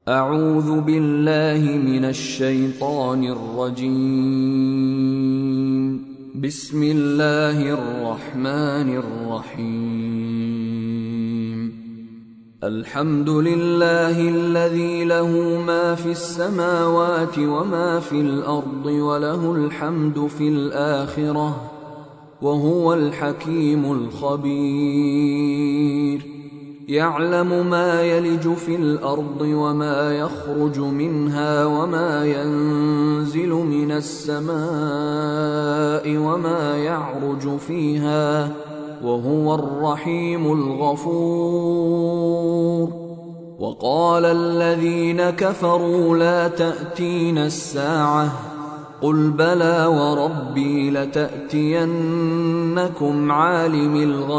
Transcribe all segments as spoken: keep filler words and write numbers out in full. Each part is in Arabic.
أعوذ بالله من الشيطان الرجيم. بسم الله الرحمن الرحيم. الحمد لله الذي له ما في السماوات وما في الأرض وله الحمد في الآخرة وهو الحكيم الخبير. يعلم ما يلج في الأرض وما يخرج منها وما ينزل من السماء وما يعرج فيها وهو الرحيم الغفور. وقال الذين كفروا لا تأتينا الساعة قل بلى وربي لتأتينكم عالم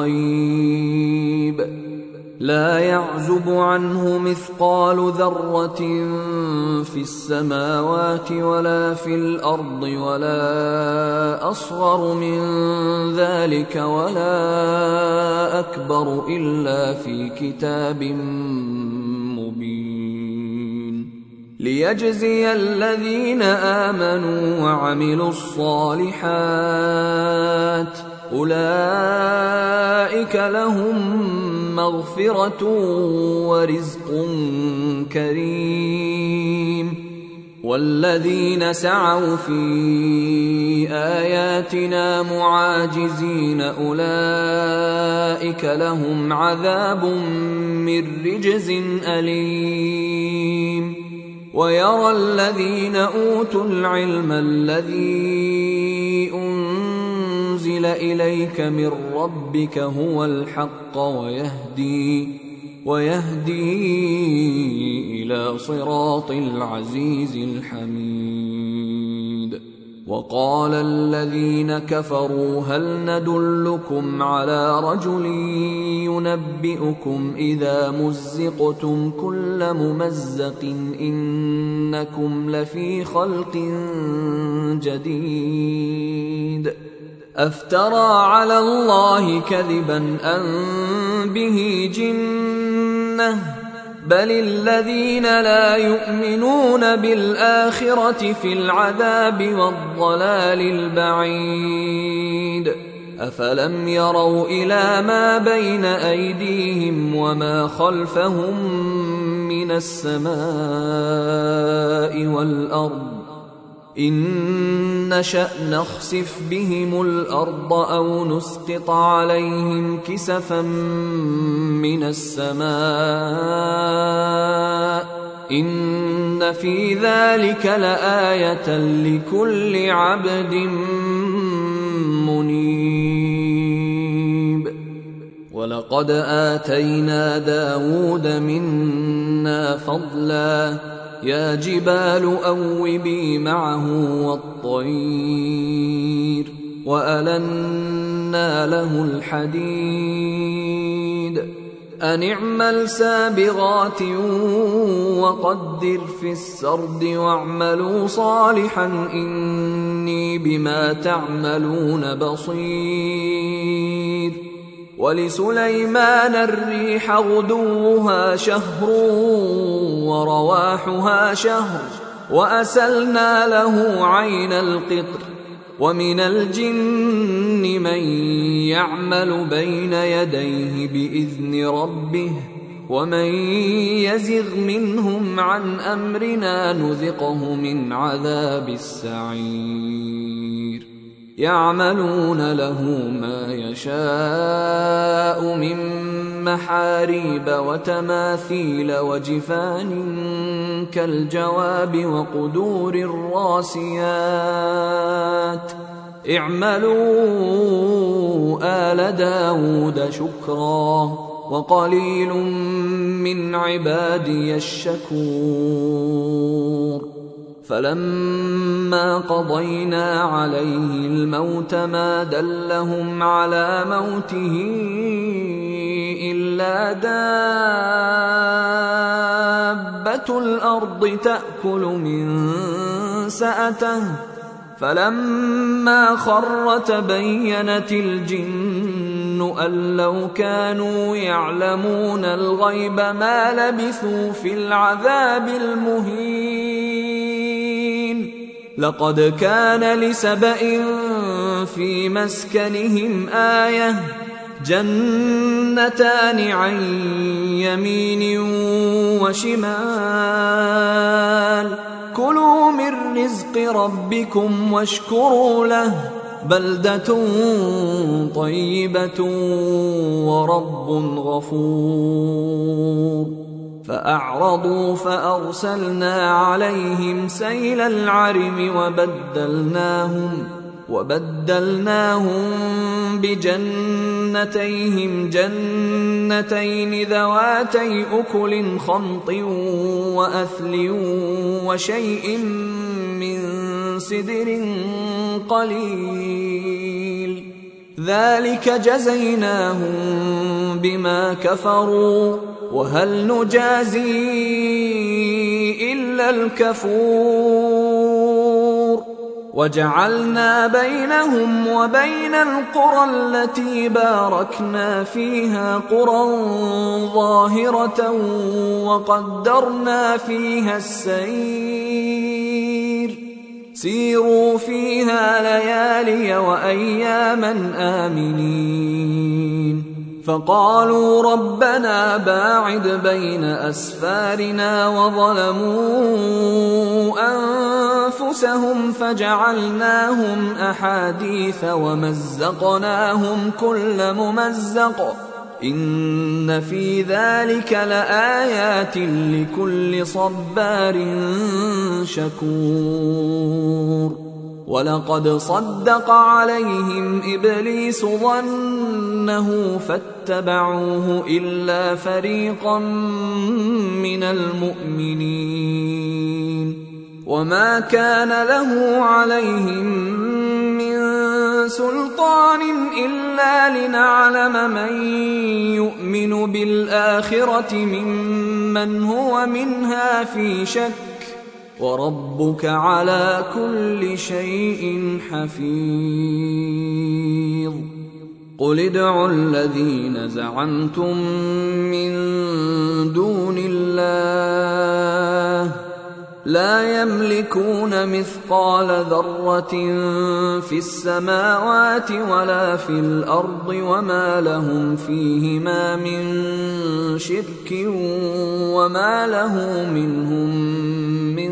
الغيب لا يعزب عنه مثقال ذرة في السماوات ولا في الأرض ولا أصغر من ذلك ولا أكبر إلا في كتاب مبين ليجزي الذين آمنوا وعملوا الصالحات أولئك لهم مغفرة ورزق كريم. والذين سعوا في آياتنا معاجزين أولئك لهم عذاب من رجز أليم. ويرى الذين أوتوا العلم الذي أنزل إليك من ربك هو الحق ويهدي ويهدي إلى صراط العزيز الحميد. وقال الذين كفروا هل ندلكم على رجل ينبئكم إذا مزقتم كل ممزق إنكم لفي خلق جديد أفترى على الله كذبا أم به جنة بل الذين لا يؤمنون بالآخرة في العذاب والضلال البعيد. أفلم يروا إلى ما بين أيديهم وما خلفهم من السماء والأرض إن نشأ نخسف بهم الأرض أو نسقط عليهم كسفا من السماء إن في ذلك لآية لكل عبد منيب. ولقد آتينا داود منا فضلا يا جبال أوبي معه والطير وألنا له الحديد أن اعمل سابغات وقدر في السرد واعملوا صالحا إني بما تعملون بصير. ولسليمان الريح غدوها شهر ورواحها شهر وأسلنا له عين القطر ومن الجن من يعمل بين يديه بإذن ربه ومن يزغ منهم عن أمرنا نذقه من عذاب السعير. يعملون له ما يشاء من محاريب وتماثيل وجفان كالجواب وقدور الراسيات اعملوا آل داود شكرا وقليل من عبادي الشكور. فلما قضينا عليه الموت ما دلهم على موته إلا دابة الأرض تأكل من سأته فلما خر تبينت الجن يظن أن لو كانوا يعلمون الغيب ما لبثوا في العذاب المهين لقد كان لسبإ في مسكنهم آية جنتان عن يمين وشمال كلوا من رزق ربكم واشكروا له بلدة طيبة ورب غفور فأعرضوا فأرسلنا عليهم سيل العرم وبدلناهم وبدلناهم بجنتيهم جنتين ذواتي أكل خمط وأثل وشيء من سدر قليل ذلك جزيناهم بما كفروا وهل نجازي إلا الكفور وجعلنا بينهم وبين القرى التي باركنا فيها قرى ظاهرة وقدرنا فيها السير سيروا فيها ليالي وأياما آمنين فقالوا ربنا باعد بين أسفارنا وظلموا أنفسهم فجعلناهم أحاديث ومزقناهم كل ممزق إن في ذلك لآيات لكل صبار شكور ولقد صدق عليهم إبليس ظنه فاتبعوه إلا فريقا من المؤمنين وما كان له عليهم من سلطان إلا لنعلم من يؤمن بالآخرة ممن هو منها في شك وربك على كل شيء حفيظ قل ادعوا الذين زعمتم من دون الله لا يملكون مثقال ذرة في السماوات ولا في الأرض وما لهم فيهما من شرك وما له منهم من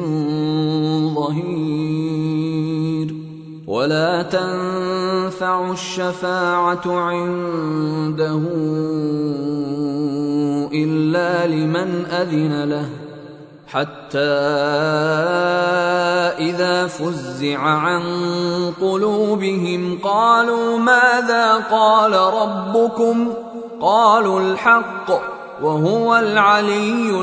ظهير ولا تنفع الشفاعة عنده إلا لمن أذن له حتى إذا فزع عن قلوبهم قالوا ماذا قال ربكم قالوا الحق وهو العلي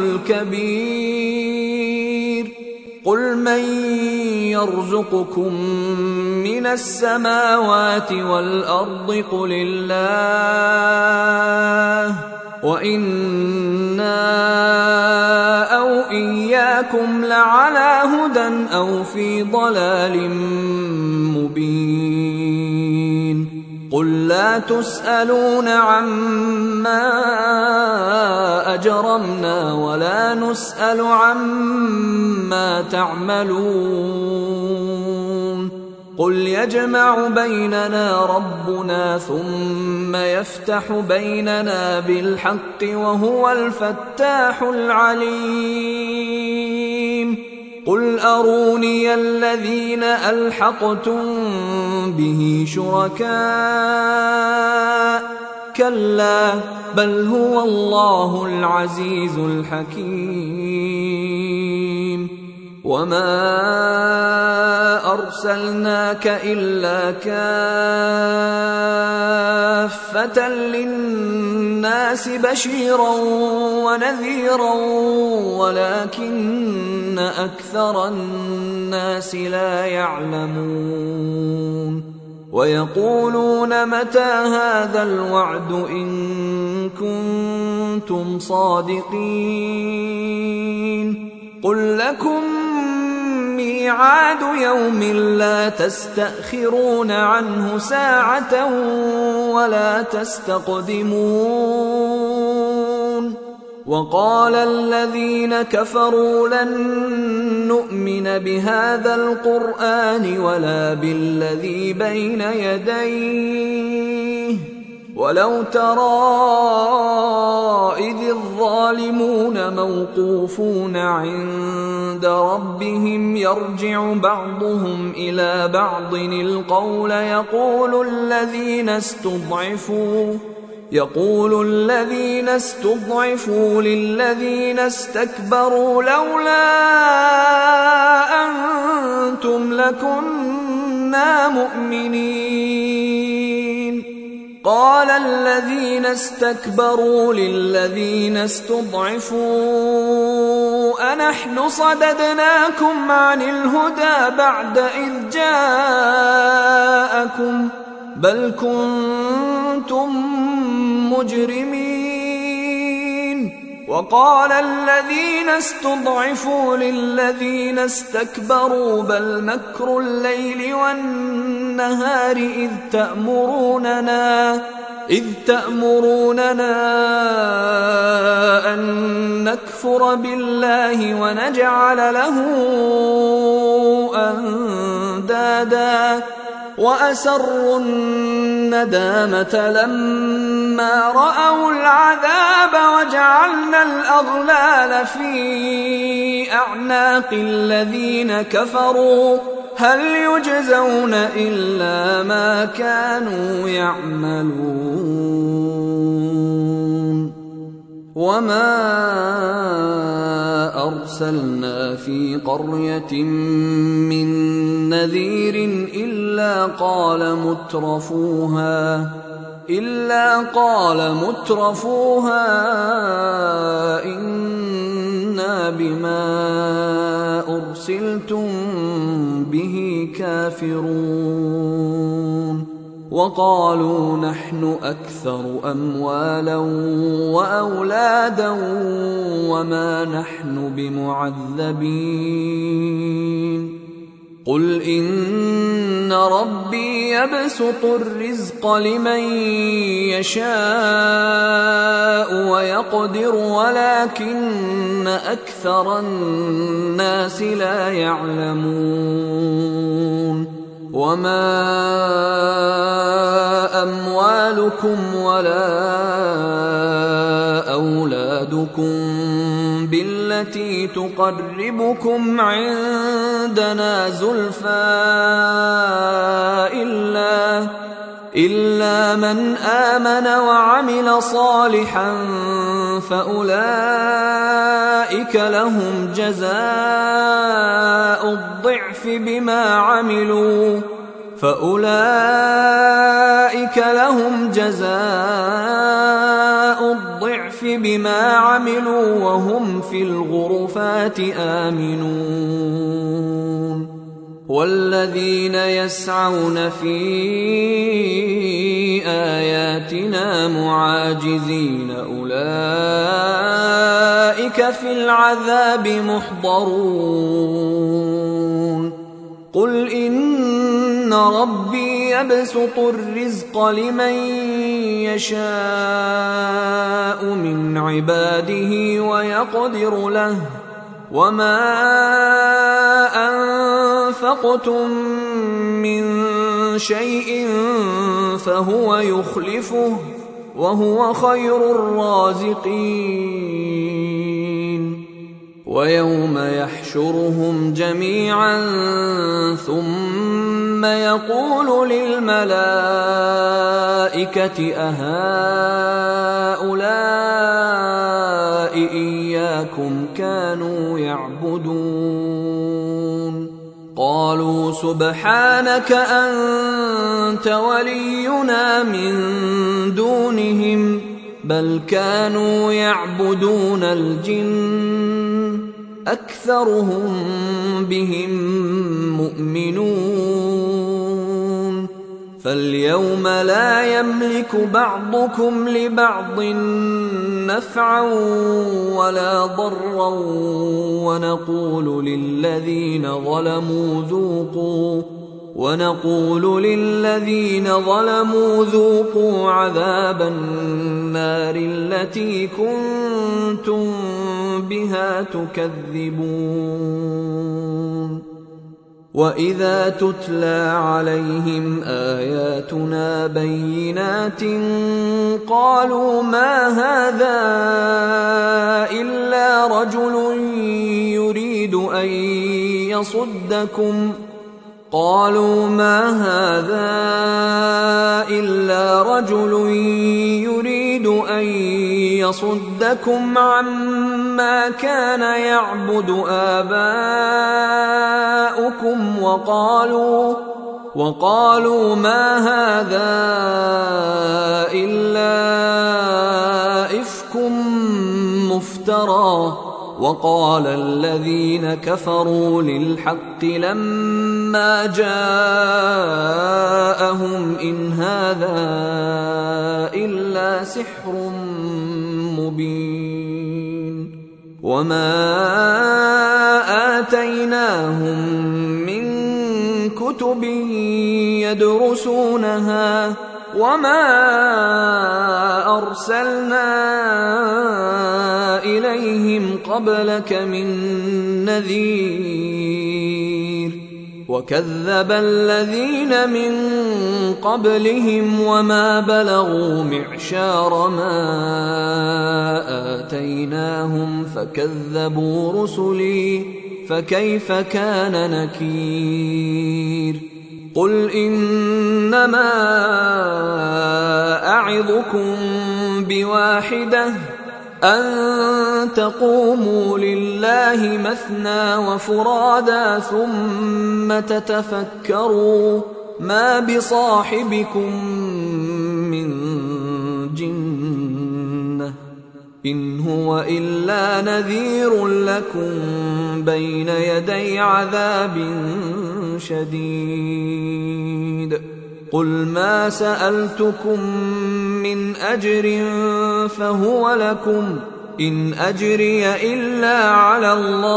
الكبير قل من يرزقكم من السماوات والأرض قل الله وإنا أو إياكم لعلى هدى أو في ضلال مبين قل لا تسألون عما أجرمنا ولا نسأل عما تعملون قل يجمع بيننا ربنا ثم يفتح بيننا بالحق وهو الفتاح العليم قل أروني الذين ألحقتم به شركاء كلا بل هو الله العزيز الحكيم وما أرسلناك إلا كافة للناس بشيرا ونذيرا ولكن أكثر الناس لا يعلمون ويقولون متى هذا الوعد إن كنتم صادقين قل لكم ميعاد ميعاد يوم لا تستأخرون عنه ساعة ولا تستقدمون وقال الذين كفروا لن نؤمن بهذا القرآن ولا بالذي بين يديه ولو ترى إذ الظالمون موقوفون عند ربهم يرجع بعضهم إلى بعض القول يقول الذين استضعفوا يقول الذين استضعفوا للذين استكبروا لولا أنتم لكنا مؤمنين قال الذين استكبروا للذين استضعفوا أنحن صددناكم عن الهدى بعد إذ جاءكم بل كنتم مجرمين وقال الذين استضعفوا للذين استكبروا بل مكر الليل والنهار إذ تأمروننا إذ تأمروننا أن نكفر بالله ونجعل له أندادا وأسروا الندامة لما رأوا العذاب وجعلنا الأغلال في أعناق الذين كفروا هل يجزون إلا ما كانوا يعملون وما أرسلنا في قرية من نذير إلا قال مترفوها إلا قال مترفوها إنا بما أرسلتم به كافرون وقالوا نحن أكثر أموالا وأولادا وما نحن بمعذبين قل إن ربي يبسط الرزق لمن يشاء ويقدر ولكن أكثر الناس لا يعلمون وما أموالكم ولا أولادكم بالتي تقربكم عندنا زلفى إلا إلا من آمن وعمل صالحا فأولئك لهم جزاء الضعف بما عملوا فأولئك لهم جزاء الضعف بما عملوا وهم في الغرفات آمنون والذين يسعون في آياتنا معاجزين أولئك في العذاب محضرون قل إن ربي يبسط الرزق لمن يشاء من عباده ويقدر له وما أنفقتم من شيء فهو يخلفه وهو خير الرازقين ويوم يحشرهم جميعا ثم يقول للملائكة أهؤلاء إياكم كانوا يعبدون قالوا سبحانك أنت ولينا من دونهم بل كانوا يعبدون الجن أكثرهم بهم مؤمنون فاليوم لا يملك بعضكم لبعض نفعا ولا ضرا ونقول للذين ظلموا ذوقوا ونقول للذين ظلموا ذوقوا عذاب النار التي كنتم بها تكذبون. وإذا تتلى عليهم آياتنا بينات قالوا ما هذا إلا رجل يريد أن يصدكم قالوا ما هذا إلا رجل يريد أن يصدكم عما كان يعبد آباؤكم وقالوا وقالوا ما هذا إلا إفك مفترى. وقال الذين كفروا للحق لما جاءهم إن هذا إلا سحر مبين. وما آتيناهم من كتب يدرسونها وما أرسلنا إليهم قبلك من نذير. وكذب الذين من قبلهم وما بلغوا معشار ما آتيناهم فكذبوا رسلي فكيف كان نكير. قل إنما أعظكم بواحدة أن تقوموا لله مثنى وفرادا ثم تتفكروا ما بصاحبكم من جنة إن هو إلا نذير لكم بين يدي عذاب شديد. قل ما سألتكم من أجر فهو لكم إن أجري إلا على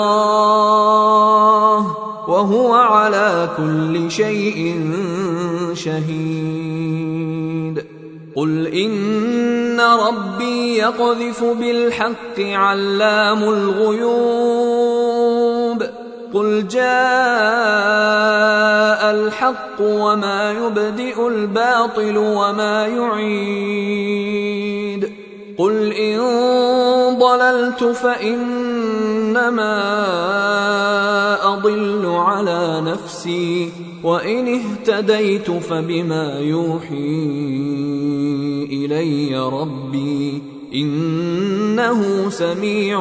الله وهو على كل شيء شهيد. قل إن ربي يقذف بالحق علام الغيوب. قل جاء الحق وما يبدئ الباطل وما يعيد. قل إن ضللت فإنما أضل على نفسي وإن اهتديت فبما يوحي إلي ربي إنه سميع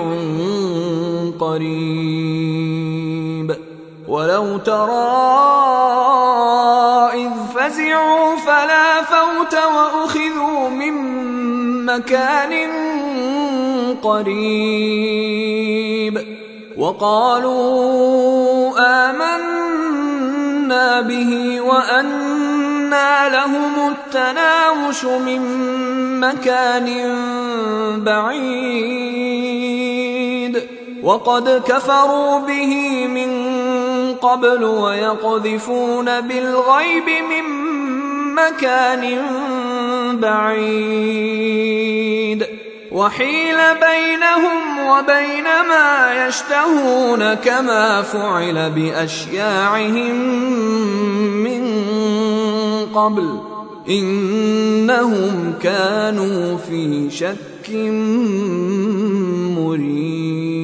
قريب. ولو ترى إذ فزعوا فلا فوت وأخذوا من مكان قريب وقالوا آمنا به وأنى لهم التناوش من مكان بعيد وقد كفروا به من قبل ويقذفون بالغيب من مكان بعيد وحيل بينهم وبين ما يشتهون كما فعل بأشياعهم من قبل إنهم كانوا في شك مريب.